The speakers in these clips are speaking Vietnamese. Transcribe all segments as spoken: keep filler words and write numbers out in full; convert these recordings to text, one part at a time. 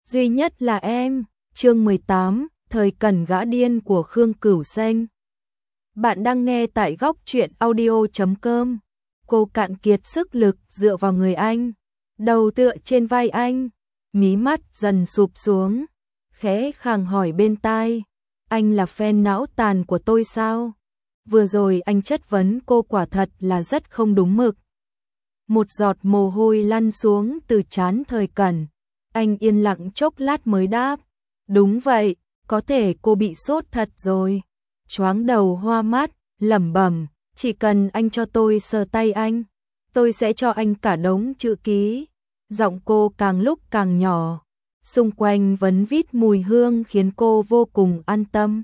duy nhất là em. Chương mười tám, thời cần gã điên của Khương Cửu Xanh. Bạn đang nghe tại góc truyện audio chấm com. Cô cạn kiệt sức lực dựa vào người anh, đầu tựa trên vai anh, mí mắt dần sụp xuống, khẽ khàng hỏi bên tai, anh là fan não tàn của tôi sao? Vừa rồi anh chất vấn cô quả thật là rất không đúng mực. Một giọt mồ hôi lăn xuống từ trán Thời Cẩn, anh yên lặng chốc lát mới đáp, đúng vậy, có thể cô bị sốt thật rồi. Choáng đầu hoa mắt, lẩm bẩm, chỉ cần anh cho tôi sờ tay anh, tôi sẽ cho anh cả đống chữ ký. Giọng cô càng lúc càng nhỏ, xung quanh vấn vít mùi hương khiến cô vô cùng an tâm.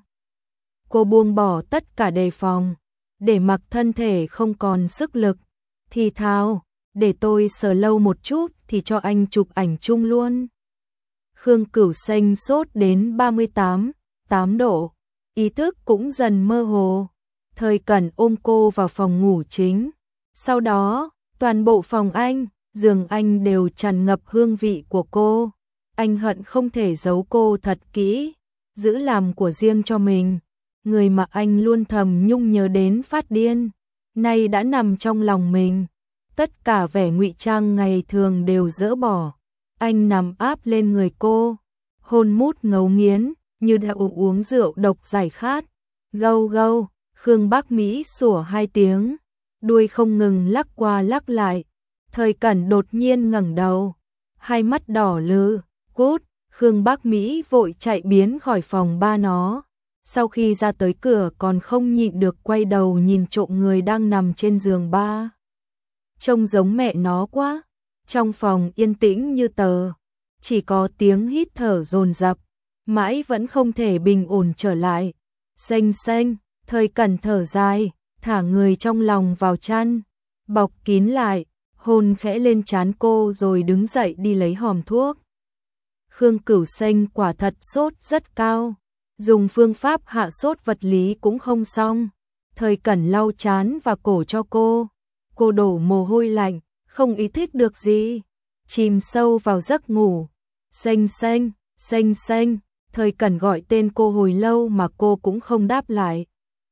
Cô buông bỏ tất cả đề phòng, để mặc thân thể không còn sức lực, thì thào, để tôi sờ lâu một chút thì cho anh chụp ảnh chung luôn. Khương Cửu Xanh sốt đến ba mươi tám, tám độ, ý thức cũng dần mơ hồ. Thời Cẩn ôm cô vào phòng ngủ chính. Sau đó, toàn bộ phòng anh, giường anh đều tràn ngập hương vị của cô. Anh hận không thể giấu cô thật kỹ, giữ làm của riêng cho mình. Người mà anh luôn thầm nhung nhớ đến phát điên, nay đã nằm trong lòng mình. Tất cả vẻ ngụy trang ngày thường đều dỡ bỏ. Anh nằm áp lên người cô, hôn mút ngấu nghiến, như đã uống uống rượu độc giải khát. Gâu gâu, Khương Bác Mỹ sủa hai tiếng, đuôi không ngừng lắc qua lắc lại. Thời Cẩn đột nhiên ngẩng đầu, hai mắt đỏ lừ, cút. Khương Bác Mỹ vội chạy biến khỏi phòng ba nó. Sau khi ra tới cửa còn không nhịn được quay đầu nhìn trộm người đang nằm trên giường ba. Trông giống mẹ nó quá. Trong phòng yên tĩnh như tờ, chỉ có tiếng hít thở dồn dập, mãi vẫn không thể bình ổn trở lại. Xanh xanh, Thời Cẩn thở dài, thả người trong lòng vào chăn, bọc kín lại, hôn khẽ lên trán cô rồi đứng dậy đi lấy hòm thuốc. Khương Cửu Xanh quả thật sốt rất cao, dùng phương pháp hạ sốt vật lý cũng không xong. Thời Cẩn lau trán và cổ cho cô, cô đổ mồ hôi lạnh, không ý thức được gì, chìm sâu vào giấc ngủ. Xanh xanh, xanh xanh, Thời Cẩn gọi tên cô hồi lâu mà cô cũng không đáp lại.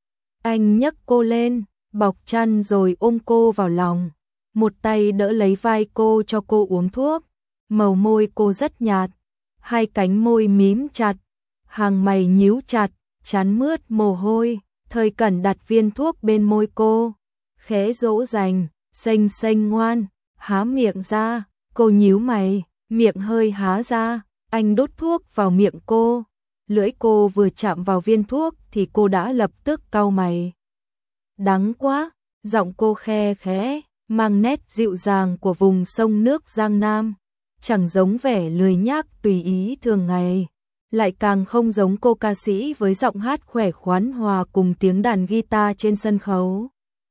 Anh nhấc cô lên, bọc chăn rồi ôm cô vào lòng, một tay đỡ lấy vai cô cho cô uống thuốc. Màu môi cô rất nhạt, hai cánh môi mím chặt, hàng mày nhíu chặt, trán mướt mồ hôi. Thời Cẩn đặt viên thuốc bên môi cô, khẽ dỗ dành, xanh xanh ngoan, há miệng ra. Cô nhíu mày, miệng hơi há ra, anh đút thuốc vào miệng cô. Lưỡi cô vừa chạm vào viên thuốc thì cô đã lập tức cau mày. Đắng quá, giọng cô khe khẽ, mang nét dịu dàng của vùng sông nước Giang Nam, chẳng giống vẻ lười nhác tùy ý thường ngày, lại càng không giống cô ca sĩ với giọng hát khỏe khoắn hòa cùng tiếng đàn guitar trên sân khấu.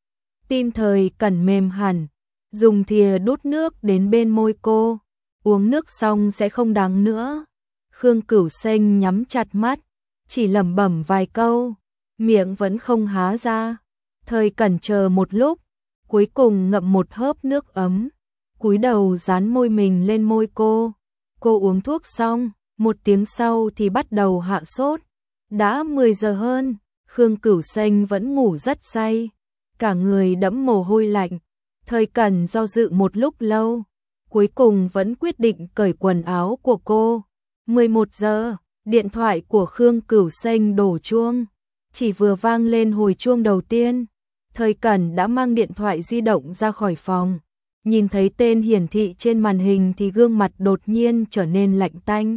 Tim Thời Cẩn mềm hẳn, dùng thìa đút nước đến bên môi cô, uống nước xong sẽ không đắng nữa. Khương Cửu Xanh nhắm chặt mắt, chỉ lẩm bẩm vài câu, miệng vẫn không há ra. Thời Cẩn chờ một lúc, cuối cùng ngậm một hớp nước ấm, cúi đầu dán môi mình lên môi cô. Cô uống thuốc xong, một tiếng sau thì bắt đầu hạ sốt. Đã mười giờ hơn, Khương Cửu Xanh vẫn ngủ rất say, cả người đẫm mồ hôi lạnh. Thời Cẩn do dự một lúc lâu, cuối cùng vẫn quyết định cởi quần áo của cô. mười một giờ, điện thoại của Khương Cửu Xanh đổ chuông. Chỉ vừa vang lên hồi chuông đầu tiên, Thời Cẩn đã mang điện thoại di động ra khỏi phòng. Nhìn thấy tên hiển thị trên màn hình thì gương mặt đột nhiên trở nên lạnh tanh.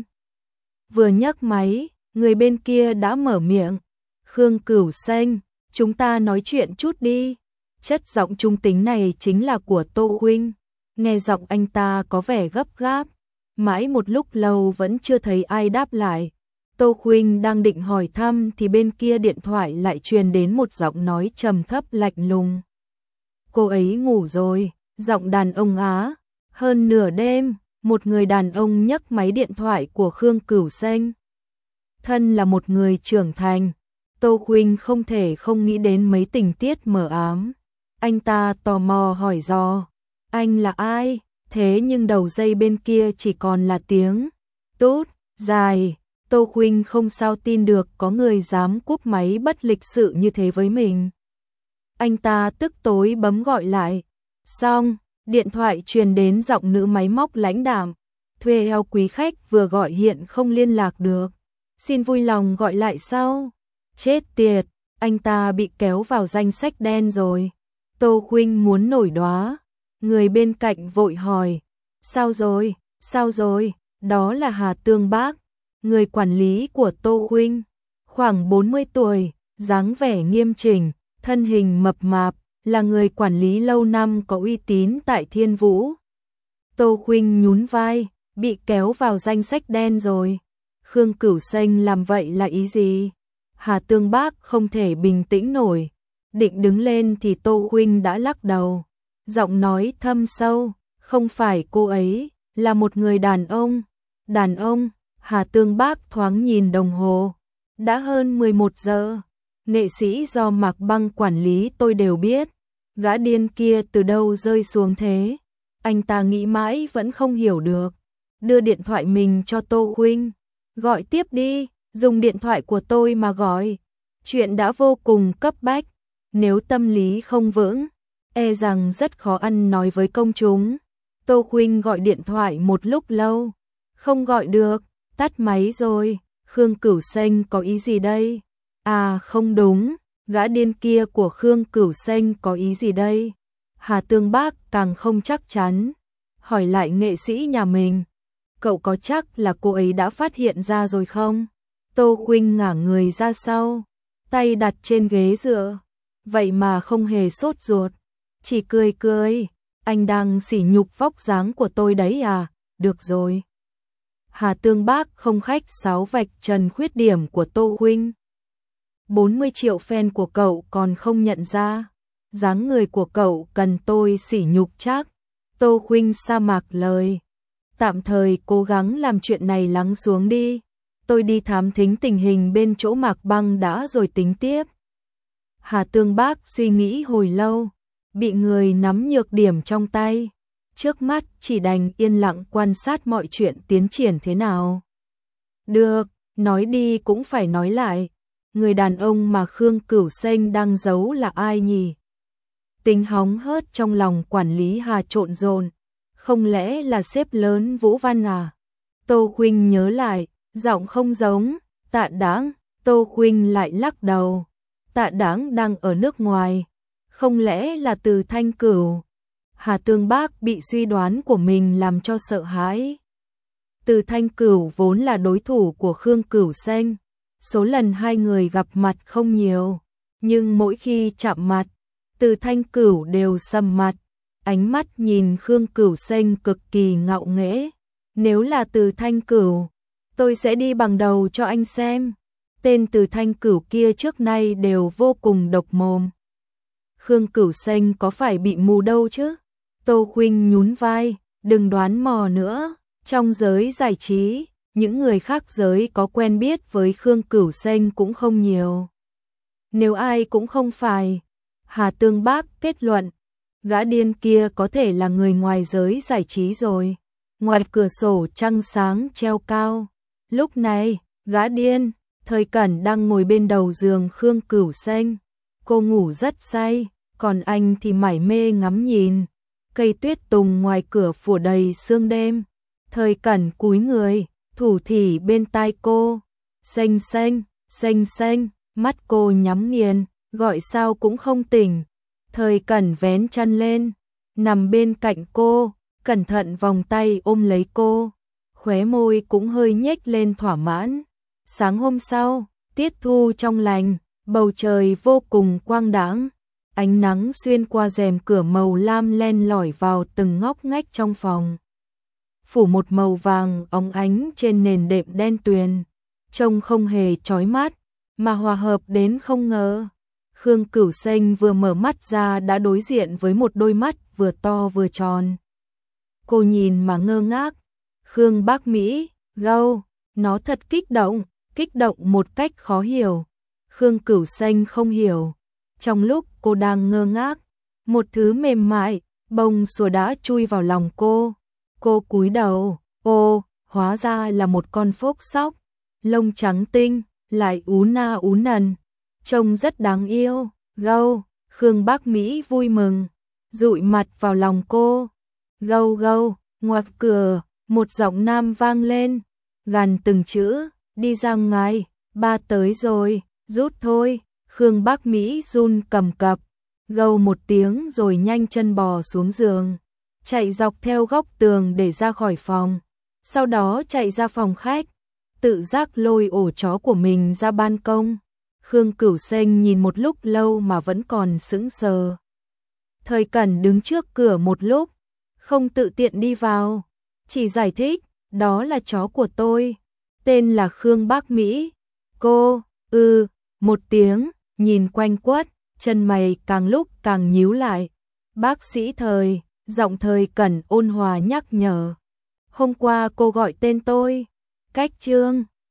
Vừa nhấc máy, người bên kia đã mở miệng. Khương Cửu Xanh, chúng ta nói chuyện chút đi. Chất giọng trung tính này chính là của Tô Huynh. Nghe giọng anh ta có vẻ gấp gáp, mãi một lúc lâu vẫn chưa thấy ai đáp lại. Tô Huynh đang định hỏi thăm thì bên kia điện thoại lại truyền đến một giọng nói trầm thấp lạnh lùng. Cô ấy ngủ rồi. Giọng đàn ông Á. Hơn nửa đêm, một người đàn ông nhấc máy điện thoại của Khương Cửu Xanh. Thân là một người trưởng thành, Tô Huynh không thể không nghĩ đến mấy tình tiết mờ ám. Anh ta tò mò hỏi dò, anh là ai? Thế nhưng đầu dây bên kia chỉ còn là tiếng tút. dài. Tô Khuynh không sao tin được có người dám cúp máy bất lịch sự như thế với mình. Anh ta tức tối bấm gọi lại. Xong, điện thoại truyền đến giọng nữ máy móc lãnh đạm. Thuê eo quý khách vừa gọi hiện không liên lạc được. Xin vui lòng gọi lại sau. Chết tiệt, anh ta bị kéo vào danh sách đen rồi. Tô Khuynh muốn nổi đoá. Người bên cạnh vội hỏi. Sao rồi, sao rồi, đó là Hà Tương Bác, người quản lý của Tô Khuynh. Khoảng bốn mươi tuổi, dáng vẻ nghiêm chỉnh, thân hình mập mạp, là người quản lý lâu năm có uy tín tại Thiên Vũ. Tô Khuynh nhún vai, bị kéo vào danh sách đen rồi. Khương Cửu Xanh làm vậy là ý gì? Hà Tương Bác không thể bình tĩnh nổi. Định đứng lên thì Tô Khuynh đã lắc đầu. Giọng nói thâm sâu, không phải cô ấy, là một người đàn ông. Đàn ông, Hà Tương Bác thoáng nhìn đồng hồ. Đã hơn mười một giờ. Nghệ sĩ do Mạc Băng quản lý tôi đều biết. Gã điên kia từ đâu rơi xuống thế? Anh ta nghĩ mãi vẫn không hiểu được. Đưa điện thoại mình cho Tô Khuynh. Gọi tiếp đi, dùng điện thoại của tôi mà gọi. Chuyện đã vô cùng cấp bách. Nếu tâm lý không vững, e rằng rất khó ăn nói với công chúng. Tô Khuynh gọi điện thoại một lúc lâu. Không gọi được, tắt máy rồi. Khương Cửu Xanh có ý gì đây? À không đúng, gã điên kia của Khương Cửu Xanh có ý gì đây? Hà Tương Bác càng không chắc chắn. Hỏi lại nghệ sĩ nhà mình. Cậu có chắc là cô ấy đã phát hiện ra rồi không? Tô Khuynh ngả người ra sau, tay đặt trên ghế dựa. Vậy mà không hề sốt ruột, chỉ cười cười. Anh đang sỉ nhục vóc dáng của tôi đấy à? Được rồi. Hà Tương Bác không khách sáo vạch trần khuyết điểm của Tô Khuynh. bốn mươi triệu fan của cậu còn không nhận ra. Dáng người của cậu cần tôi sỉ nhục chắc. Tô Khuynh sa mạc lời. Tạm thời cố gắng làm chuyện này lắng xuống đi. Tôi đi thám thính tình hình bên chỗ Mạc Băng đã rồi tính tiếp. Hà Tương Bác suy nghĩ hồi lâu, bị người nắm nhược điểm trong tay. Trước mắt chỉ đành yên lặng quan sát mọi chuyện tiến triển thế nào. Được, nói đi cũng phải nói lại. Người đàn ông mà Khương Cửu Xanh đang giấu là ai nhỉ? Tính hóng hớt trong lòng quản lý Hà trộn rộn. Không lẽ là sếp lớn Vũ Văn à? Tô Khuynh nhớ lại, giọng không giống. Tạ Đáng. Tô Khuynh lại lắc đầu. Tạ Đáng đang ở nước ngoài. Không lẽ là Từ Thanh Cửu? Hà Tương Bác bị suy đoán của mình làm cho sợ hãi. Từ Thanh Cửu vốn là đối thủ của Khương Cửu Xanh. Số lần hai người gặp mặt không nhiều, nhưng mỗi khi chạm mặt, Từ Thanh Cửu đều sầm mặt. Ánh mắt nhìn Khương Cửu Xanh cực kỳ ngạo nghễ. Nếu là Từ Thanh Cửu, tôi sẽ đi bằng đầu cho anh xem. Tên Từ Thanh Cửu kia trước nay đều vô cùng độc mồm. Khương Cửu Xanh có phải bị mù đâu chứ? Tô Khuynh nhún vai, đừng đoán mò nữa. Trong giới giải trí, những người khác giới có quen biết với Khương Cửu Xanh cũng không nhiều. Nếu ai cũng không phải, Hà Tương Bác kết luận, gã điên kia có thể là người ngoài giới giải trí rồi. Ngoài cửa sổ trăng sáng treo cao. Lúc này, gã điên, Thời Cẩn đang ngồi bên đầu giường Khương Cửu Xanh. Cô ngủ rất say, còn anh thì mải mê ngắm nhìn. Cây tuyết tùng ngoài cửa phủ đầy sương đêm. Thời Cẩn cúi người, thủ thỉ bên tai cô. Xanh xanh, xanh xanh, mắt cô nhắm nghiền, gọi sao cũng không tỉnh. Thời Cẩn vén chăn lên, nằm bên cạnh cô, cẩn thận vòng tay ôm lấy cô. Khóe môi cũng hơi nhếch lên thỏa mãn. Sáng hôm sau, tiết thu trong lành, bầu trời vô cùng quang đãng. Ánh nắng xuyên qua rèm cửa màu lam len lỏi vào từng ngóc ngách trong phòng. Phủ một màu vàng óng ánh trên nền đệm đen tuyền, trông không hề chói mắt, mà hòa hợp đến không ngờ. Khương Cửu Xanh vừa mở mắt ra đã đối diện với một đôi mắt vừa to vừa tròn. Cô nhìn mà ngơ ngác. Khương Bác Mỹ, gâu, nó thật kích động, kích động một cách khó hiểu. Khương Cửu Xanh không hiểu. Trong lúc cô đang ngơ ngác, một thứ mềm mại, bông xùa đã chui vào lòng cô. Cô cúi đầu, ô, hóa ra là một con phốc sóc, lông trắng tinh, lại ú na ú nần, trông rất đáng yêu. Gâu, Khương Bác Mỹ vui mừng, dụi mặt vào lòng cô. Gâu gâu, ngoặc cửa, một giọng nam vang lên, gằn từng chữ, đi ra ngoài, ba tới rồi, rút thôi. Khương Bác Mỹ run cầm cập, gâu một tiếng rồi nhanh chân bò xuống giường, chạy dọc theo góc tường để ra khỏi phòng, sau đó chạy ra phòng khách, tự giác lôi ổ chó của mình ra ban công. Khương Cửu Xanh nhìn một lúc lâu mà vẫn còn sững sờ. Thời Cẩn đứng trước cửa một lúc, không tự tiện đi vào, chỉ giải thích, đó là chó của tôi, tên là Khương Bác Mỹ. Cô, ư, một tiếng, nhìn quanh quất, chân mày càng lúc càng nhíu lại. Bác sĩ Thời, giọng Thời Cẩn ôn hòa nhắc nhở. Hôm qua cô gọi tên tôi, cách Trương.